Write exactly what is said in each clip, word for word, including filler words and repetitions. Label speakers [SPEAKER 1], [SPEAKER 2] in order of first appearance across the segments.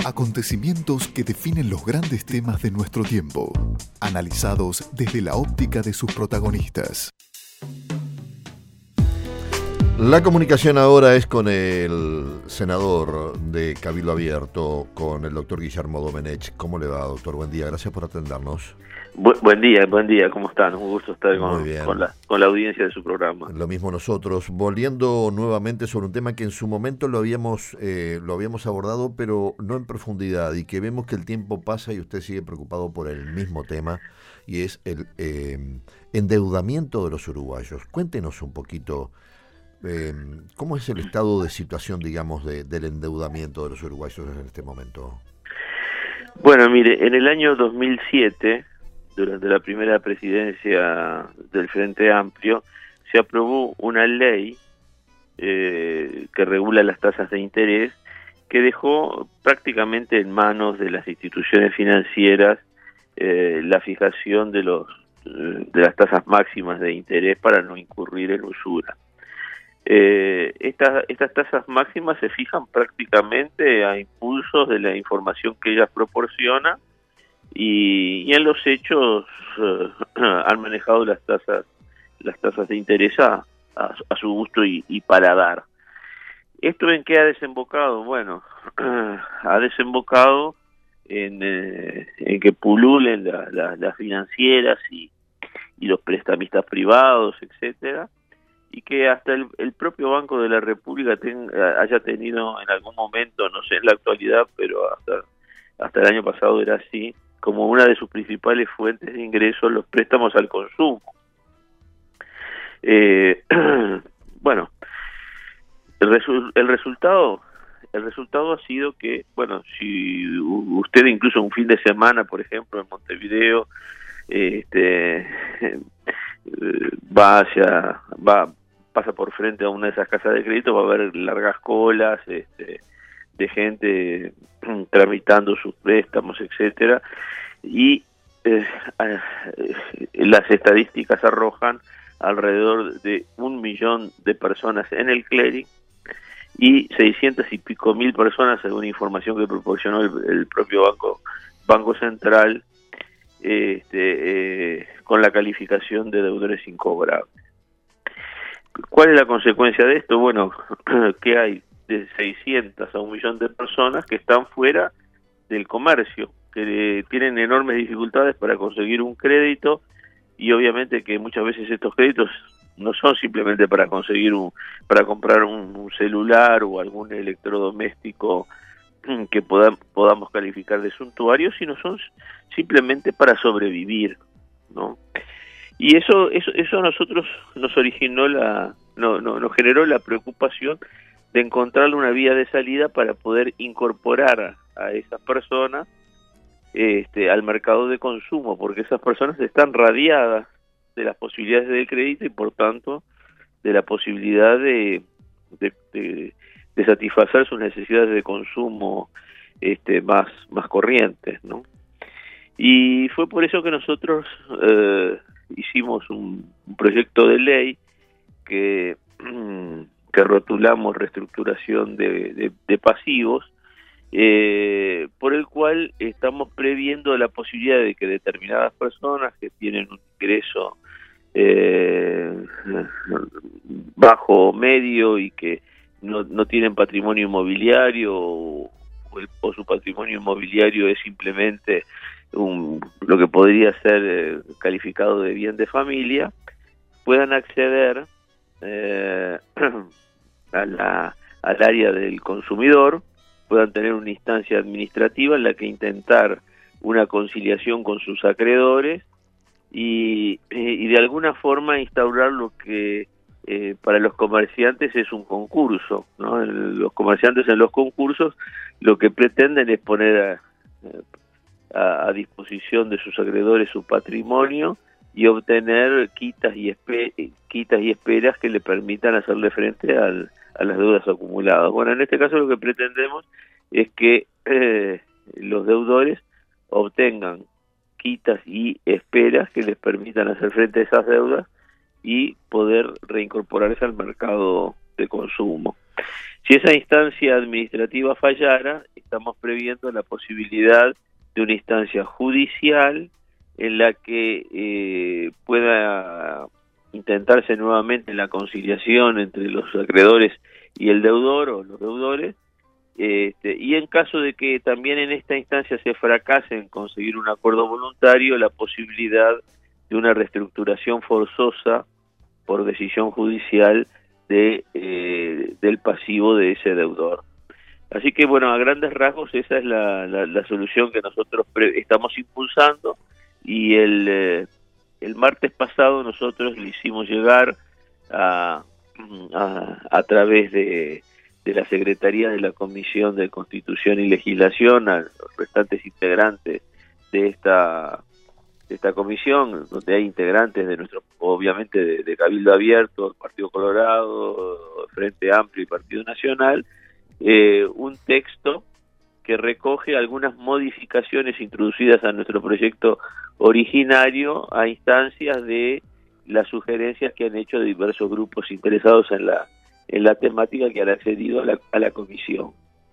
[SPEAKER 1] Acontecimientos que definen los grandes temas de nuestro tiempo, analizados desde la óptica de sus protagonistas.
[SPEAKER 2] La comunicación ahora es con el senador de Cabildo Abierto, con el doctor Guillermo Domenech. ¿Cómo le va, doctor? Buen día, gracias por atendernos.
[SPEAKER 3] Bu- buen día, buen día, ¿cómo están? Un gusto estar con, con, la, con la audiencia de su programa.
[SPEAKER 2] Lo mismo nosotros, volviendo nuevamente sobre un tema que en su momento lo habíamos eh, lo habíamos abordado, pero no en profundidad, y que vemos que el tiempo pasa y usted sigue preocupado por el mismo tema, y es el eh, endeudamiento de los uruguayos. Cuéntenos un poquito eh, cómo es el estado de situación, digamos, de, del endeudamiento de los uruguayos en este momento.
[SPEAKER 3] Bueno, mire, en el año dos mil siete... durante la primera presidencia del Frente Amplio, se aprobó una ley eh, que regula las tasas de interés, que dejó prácticamente en manos de las instituciones financieras eh, la fijación de los de las tasas máximas de interés para no incurrir en usura. Eh, esta, estas tasas máximas se fijan prácticamente a impulsos de la información que ellas proporcionan, Y, y en los hechos uh, han manejado las tasas las tasas de interés a, a, a su gusto y, y paladar. ¿Esto en qué ha desembocado? Bueno, uh, ha desembocado en, eh, en que pululen la, la, las financieras y, y los prestamistas privados, etcétera, y que hasta el, el propio Banco de la República ten, haya tenido en algún momento, no sé en la actualidad, pero hasta, hasta el año pasado era así, como una de sus principales fuentes de ingresos los préstamos al consumo. Eh, bueno, el, resu- el resultado el resultado ha sido que, bueno, si usted incluso un fin de semana, por ejemplo, en Montevideo, este, va hacia, va, pasa por frente a una de esas casas de crédito, va a haber largas colas, este, de gente tramitando sus préstamos, etcétera, y eh, las estadísticas arrojan alrededor de un millón de personas en el clearing y seiscientas y pico mil personas, según información que proporcionó el, el propio banco banco central, este, eh, con la calificación de deudores incobrables. ¿Cuál es la consecuencia de esto? Bueno, que hay de seiscientas a un millón de personas que están fuera del comercio, que tienen enormes dificultades para conseguir un crédito, y obviamente que muchas veces estos créditos no son simplemente para conseguir un, para comprar un, un celular o algún electrodoméstico que podam, podamos calificar de suntuario, sino son simplemente para sobrevivir, ¿no? Y eso eso eso a nosotros nos originó la no, no nos generó la preocupación de encontrarle una vía de salida para poder incorporar a, a esas personas este, al mercado de consumo, porque esas personas están radiadas de las posibilidades de crédito y por tanto de la posibilidad de, de, de, de satisfacer sus necesidades de consumo este, más, más corrientes, ¿no? Y fue por eso que nosotros eh, hicimos un, un proyecto de ley que que rotulamos reestructuración de, de, de pasivos, eh, por el cual estamos previendo la posibilidad de que determinadas personas que tienen un ingreso eh, bajo o medio y que no, no tienen patrimonio inmobiliario o, el, o su patrimonio inmobiliario es simplemente un, lo que podría ser eh, calificado de bien de familia, puedan acceder eh, a la, al área del consumidor, puedan tener una instancia administrativa en la que intentar una conciliación con sus acreedores y, y de alguna forma instaurar lo que eh, para los comerciantes es un concurso, ¿no? El, los comerciantes en los concursos lo que pretenden es poner a, a, a disposición de sus acreedores su patrimonio y obtener quitas y espe quitas y esperas que le permitan hacerle frente al, a las deudas acumuladas. Bueno, en este caso lo que pretendemos es que eh, los deudores obtengan quitas y esperas que les permitan hacer frente a esas deudas y poder reincorporarse al mercado de consumo. Si esa instancia administrativa fallara, estamos previendo la posibilidad de una instancia judicial en la que eh, pueda intentarse nuevamente la conciliación entre los acreedores y el deudor o los deudores, este, y en caso de que también en esta instancia se fracase en conseguir un acuerdo voluntario, la posibilidad de una reestructuración forzosa por decisión judicial de eh, del pasivo de ese deudor. Así que bueno, a grandes rasgos esa es la, la, la solución que nosotros pre estamos impulsando, y el, eh, el martes pasado nosotros le hicimos llegar a, a, a través de, de la Secretaría de la Comisión de Constitución y Legislación a los restantes integrantes de esta de esta comisión, donde hay integrantes de nuestro, obviamente de, de Cabildo Abierto, Partido Colorado, Frente Amplio y Partido Nacional, eh, un texto que recoge algunas modificaciones introducidas a nuestro proyecto originario a instancias de las sugerencias que han hecho diversos grupos interesados en la en la temática que han accedido a la, a la comisión.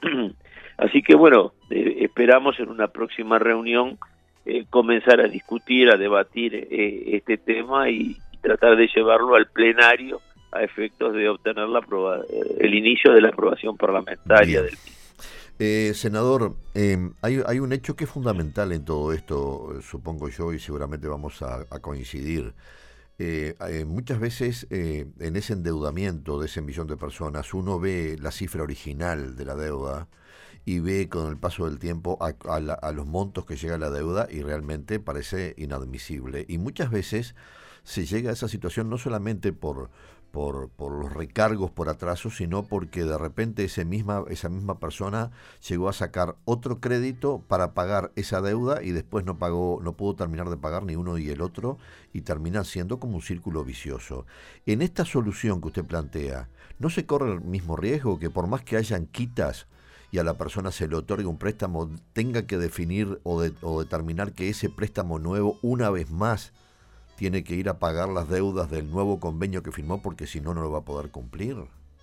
[SPEAKER 3] Así que bueno, eh, esperamos en una próxima reunión eh, comenzar a discutir, a debatir eh, este tema y, y tratar de llevarlo al plenario a efectos de obtener la aproba el inicio de la aprobación parlamentaria. Bien. Del
[SPEAKER 2] Eh, senador, eh, hay, hay un hecho que es fundamental en todo esto, supongo yo, y seguramente vamos a, a coincidir. Eh, eh, muchas veces eh, en ese endeudamiento de ese millón de personas uno ve la cifra original de la deuda y ve con el paso del tiempo a, a, la, a los montos que llega la deuda y realmente parece inadmisible. Y muchas veces se llega a esa situación no solamente por... Por, por los recargos por atraso, sino porque de repente ese misma, esa misma persona llegó a sacar otro crédito para pagar esa deuda y después no pagó, no pudo terminar de pagar ni uno y el otro, y termina siendo como un círculo vicioso. En esta solución que usted plantea, ¿no se corre el mismo riesgo que por más que hayan quitas y a la persona se le otorgue un préstamo, tenga que definir o, de, o determinar que ese préstamo nuevo una vez más tiene que ir a pagar las deudas del nuevo convenio que firmó, porque si no, no lo va a poder cumplir?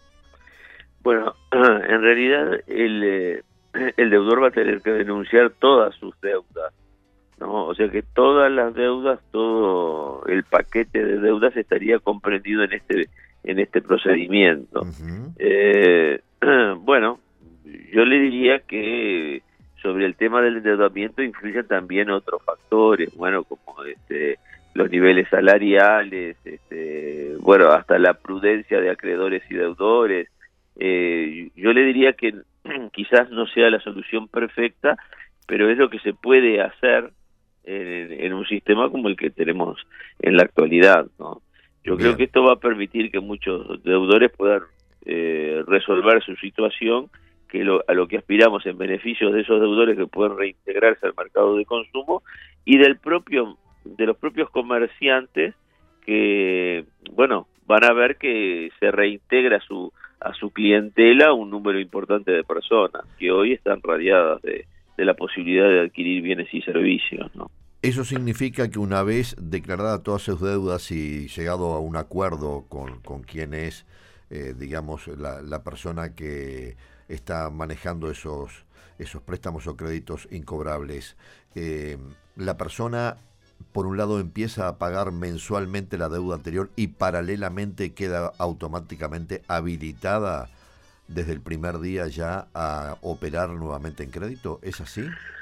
[SPEAKER 3] Bueno, en realidad el, eh, el deudor va a tener que denunciar todas sus deudas, ¿no? O sea que todas las deudas, todo el paquete de deudas estaría comprendido en este en este procedimiento. Uh-huh. eh, bueno, yo le diría que sobre el tema del endeudamiento influyen también otros factores, bueno, como este los niveles salariales, este, bueno, hasta la prudencia de acreedores y deudores. Eh, yo le diría que quizás no sea la solución perfecta, pero es lo que se puede hacer en, en un sistema como el que tenemos en la actualidad, ¿no? Yo Bien. creo que esto va a permitir que muchos deudores puedan eh, resolver su situación, que lo, a lo que aspiramos en beneficio de esos deudores que pueden reintegrarse al mercado de consumo, y del propio de los propios comerciantes que, bueno, van a ver que se reintegra a su, a su clientela un número importante de personas que hoy están radiadas de, de la posibilidad de adquirir bienes y servicios, ¿no?
[SPEAKER 2] Eso significa que una vez declaradas todas sus deudas y llegado a un acuerdo con, con quien es, eh, digamos, la, la persona que está manejando esos, esos préstamos o créditos incobrables, eh, la persona por un lado empieza a pagar mensualmente la deuda anterior y paralelamente queda automáticamente habilitada desde el primer día ya a operar nuevamente en crédito. ¿Es así?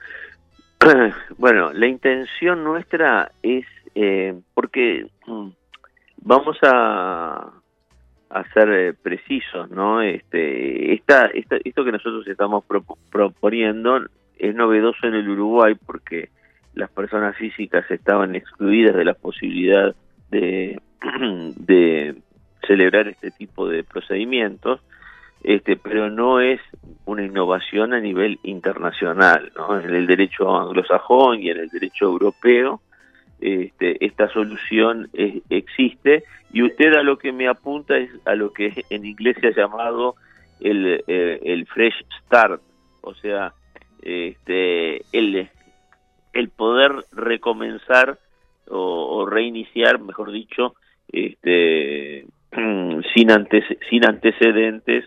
[SPEAKER 3] Bueno, la intención nuestra es, eh, porque vamos a, a ser eh, precisos, ¿no? Este, esta, esta, esto que nosotros estamos pro, proponiendo es novedoso en el Uruguay porque las personas físicas estaban excluidas de la posibilidad de, de celebrar este tipo de procedimientos, este, pero no es una innovación a nivel internacional, ¿no? En el derecho anglosajón y en el derecho europeo, este, esta solución es, existe, y usted a lo que me apunta es a lo que en inglés se ha llamado el, eh, el fresh start, o sea, este, el el poder recomenzar o, o reiniciar, mejor dicho, este, sin, antece sin antecedentes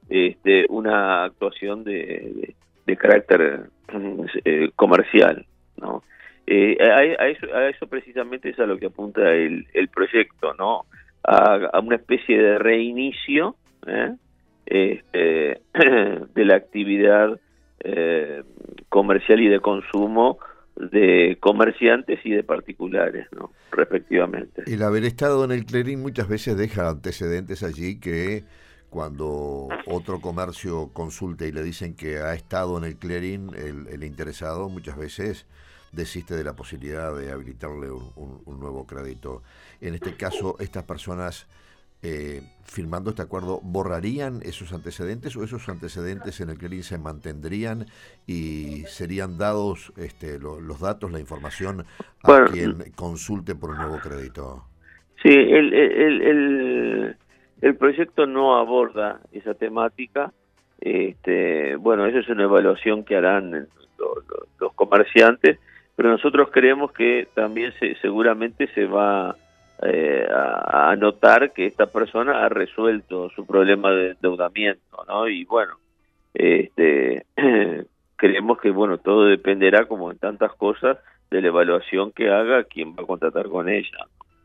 [SPEAKER 3] este, una actuación de, de, de carácter eh, comercial, ¿no? Eh, a, a, eso, a eso precisamente es a lo que apunta el, el proyecto, ¿no? A, a una especie de reinicio ¿eh? este, de la actividad eh, comercial y de consumo de comerciantes y de particulares, ¿no? Respectivamente.
[SPEAKER 2] El haber estado en el Clearing muchas veces deja antecedentes allí que cuando otro comercio consulte y le dicen que ha estado en el Clearing, el, el interesado muchas veces desiste de la posibilidad de habilitarle un, un, un nuevo crédito. En este caso, estas personas eh, firmando este acuerdo, ¿borrarían esos antecedentes o esos antecedentes en el Clearing se mantendrían y serían dados este, lo, los datos, la información a bueno, quien consulte por un nuevo crédito?
[SPEAKER 3] Sí, el, el, el, el proyecto no aborda esa temática. Este, bueno, eso es una evaluación que harán los, los, los comerciantes, pero nosotros creemos que también se, seguramente se va eh, a, a notar que esta persona ha resuelto su problema de endeudamiento, ¿no? Y bueno, este, creemos que bueno, todo dependerá, como en tantas cosas, de la evaluación que haga quien va a contratar con ella.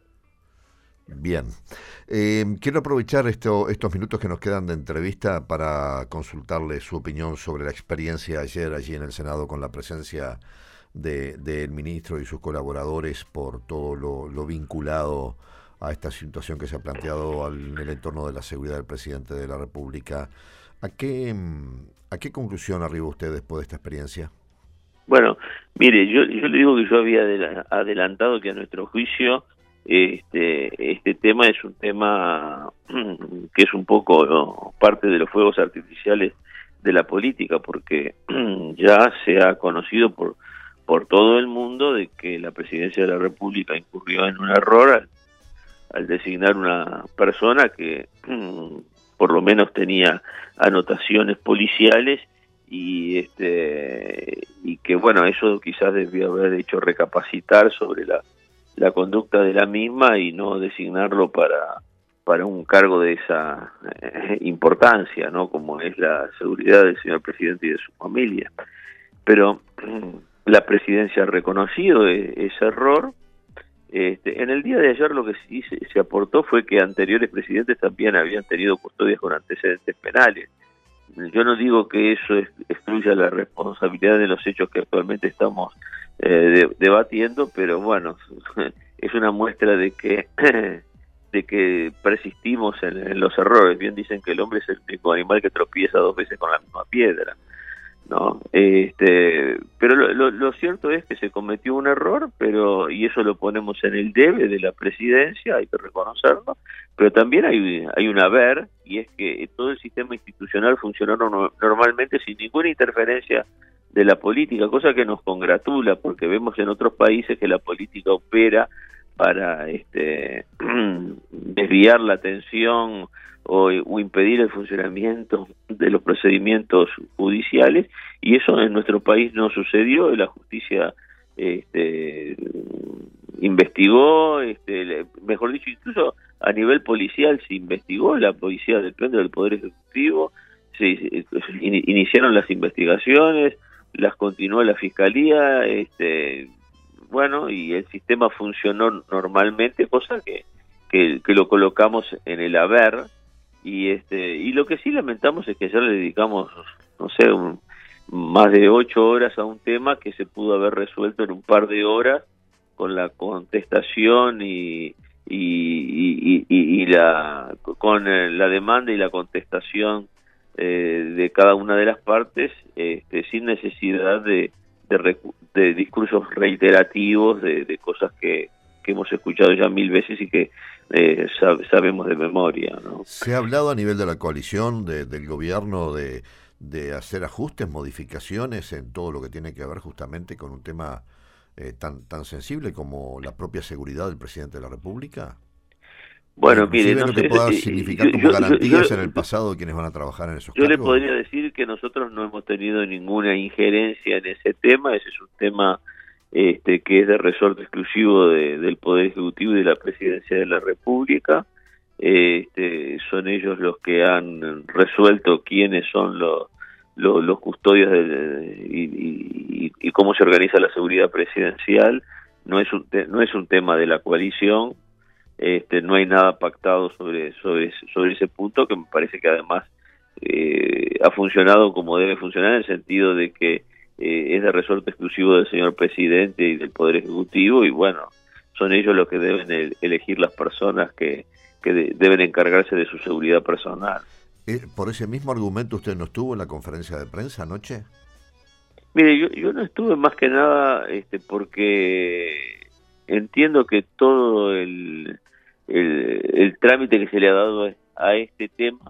[SPEAKER 2] Bien. Eh, quiero aprovechar esto, estos minutos que nos quedan de entrevista para consultarle su opinión sobre la experiencia ayer allí en el Senado con la presencia del de, de ministro y sus colaboradores por todo lo, lo vinculado a esta situación que se ha planteado al, en el entorno de la seguridad del presidente de la República. ¿A qué, a qué conclusión arriba usted después de esta experiencia?
[SPEAKER 3] Bueno, mire, yo, yo le digo que yo había adelantado que a nuestro juicio este este tema es un tema que es un poco, ¿no?, parte de los fuegos artificiales de la política, porque ya se ha conocido por por todo el mundo de que la presidencia de la República incurrió en un error al, al designar una persona que por lo menos tenía anotaciones policiales y este y que bueno, eso quizás debió haber hecho recapacitar sobre la la conducta de la misma y no designarlo para para un cargo de esa eh, importancia, ¿no?, como es la seguridad del señor presidente y de su familia. Pero la presidencia ha reconocido ese error. Este, en el día de ayer lo que sí se, se aportó fue que anteriores presidentes también habían tenido custodias con antecedentes penales. Yo no digo que eso excluya la responsabilidad de los hechos que actualmente estamos eh, de, debatiendo, pero bueno, es una muestra de que de que persistimos en, en los errores. Bien dicen que el hombre es el único animal que tropieza dos veces con la misma piedra, ¿no? Este, pero lo, lo, lo cierto es que se cometió un error, pero y eso lo ponemos en el debe de la presidencia, hay que reconocerlo, pero también hay, hay un haber, y es que todo el sistema institucional funcionó no, normalmente sin ninguna interferencia de la política, cosa que nos congratula, porque vemos en otros países que la política opera para este desviar la atención o, o impedir el funcionamiento de los procedimientos judiciales, y eso en nuestro país no sucedió. La justicia este, investigó, este, mejor dicho, incluso a nivel policial se investigó, la policía depende del Poder Ejecutivo, se in, iniciaron las investigaciones, las continuó la Fiscalía, este, bueno, y el sistema funcionó normalmente, cosa que, que, que lo colocamos en el haber. Y este y lo que sí lamentamos es que ya le dedicamos, no sé, un, más de ocho horas a un tema que se pudo haber resuelto en un par de horas con la contestación y y, y, y, y la con la demanda y la contestación eh, de cada una de las partes, este, sin necesidad de, de, de discursos reiterativos de, de cosas que, que hemos escuchado ya mil veces y que Eh, sab- sabemos de memoria, ¿no?
[SPEAKER 2] ¿Se ha hablado a nivel de la coalición, de, del gobierno, de, de hacer ajustes, modificaciones en todo lo que tiene que ver justamente con un tema eh, tan tan sensible como la propia seguridad del presidente de la República?
[SPEAKER 3] Bueno, mire, no
[SPEAKER 2] lo
[SPEAKER 3] sé,
[SPEAKER 2] que pueda
[SPEAKER 3] eh,
[SPEAKER 2] significar
[SPEAKER 3] yo,
[SPEAKER 2] como
[SPEAKER 3] yo,
[SPEAKER 2] garantías
[SPEAKER 3] yo,
[SPEAKER 2] en el pasado de quienes van a trabajar en esos
[SPEAKER 3] yo
[SPEAKER 2] cargos.
[SPEAKER 3] le podría decir que nosotros no hemos tenido ninguna injerencia en ese tema. Ese es un tema este, que es de resorte exclusivo de, del Poder Ejecutivo y de la Presidencia de la República. este, son ellos los que han resuelto quiénes son los, los, los custodios de, y, y, y cómo se organiza la seguridad presidencial. No es un, te, no es un tema de la coalición. Este, no hay nada pactado sobre, sobre, sobre ese punto, que me parece que además eh, ha funcionado como debe funcionar, en el sentido de que eh, es de resorte exclusivo del señor presidente y del Poder Ejecutivo, y bueno, son ellos los que deben el, elegir las personas que, que de, deben encargarse de su seguridad personal.
[SPEAKER 2] Eh, ¿Por ese mismo argumento usted no estuvo en la conferencia de prensa anoche?
[SPEAKER 3] Mire, yo, yo no estuve más que nada este, porque entiendo que todo el, el, el trámite que se le ha dado a este tema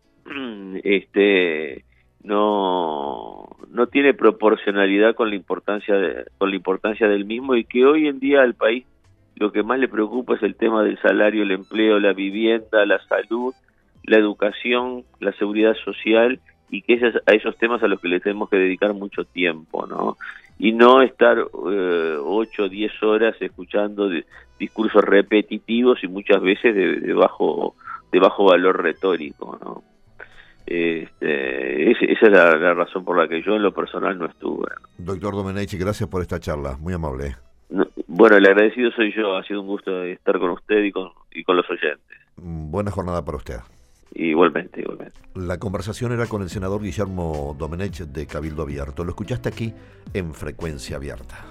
[SPEAKER 3] este no no tiene proporcionalidad con la importancia de, con la importancia del mismo, y que hoy en día al país lo que más le preocupa es el tema del salario, el empleo, la vivienda, la salud, la educación, la seguridad social, y que es a esos temas a los que le tenemos que dedicar mucho tiempo, ¿no? Y no estar eh, ocho o diez horas escuchando de, discursos repetitivos y muchas veces de, de bajo de bajo valor retórico, ¿no? Este, esa es la, la razón por la que yo en lo personal no estuve.
[SPEAKER 2] Doctor Domenech, gracias por esta charla, muy amable.
[SPEAKER 3] No, bueno, el agradecido soy yo, ha sido un gusto estar con usted y con, y con los oyentes.
[SPEAKER 2] Buena jornada para usted.
[SPEAKER 3] Igualmente, igualmente.
[SPEAKER 2] La conversación era con el senador Guillermo Domenech de Cabildo Abierto. Lo escuchaste aquí en Frecuencia Abierta.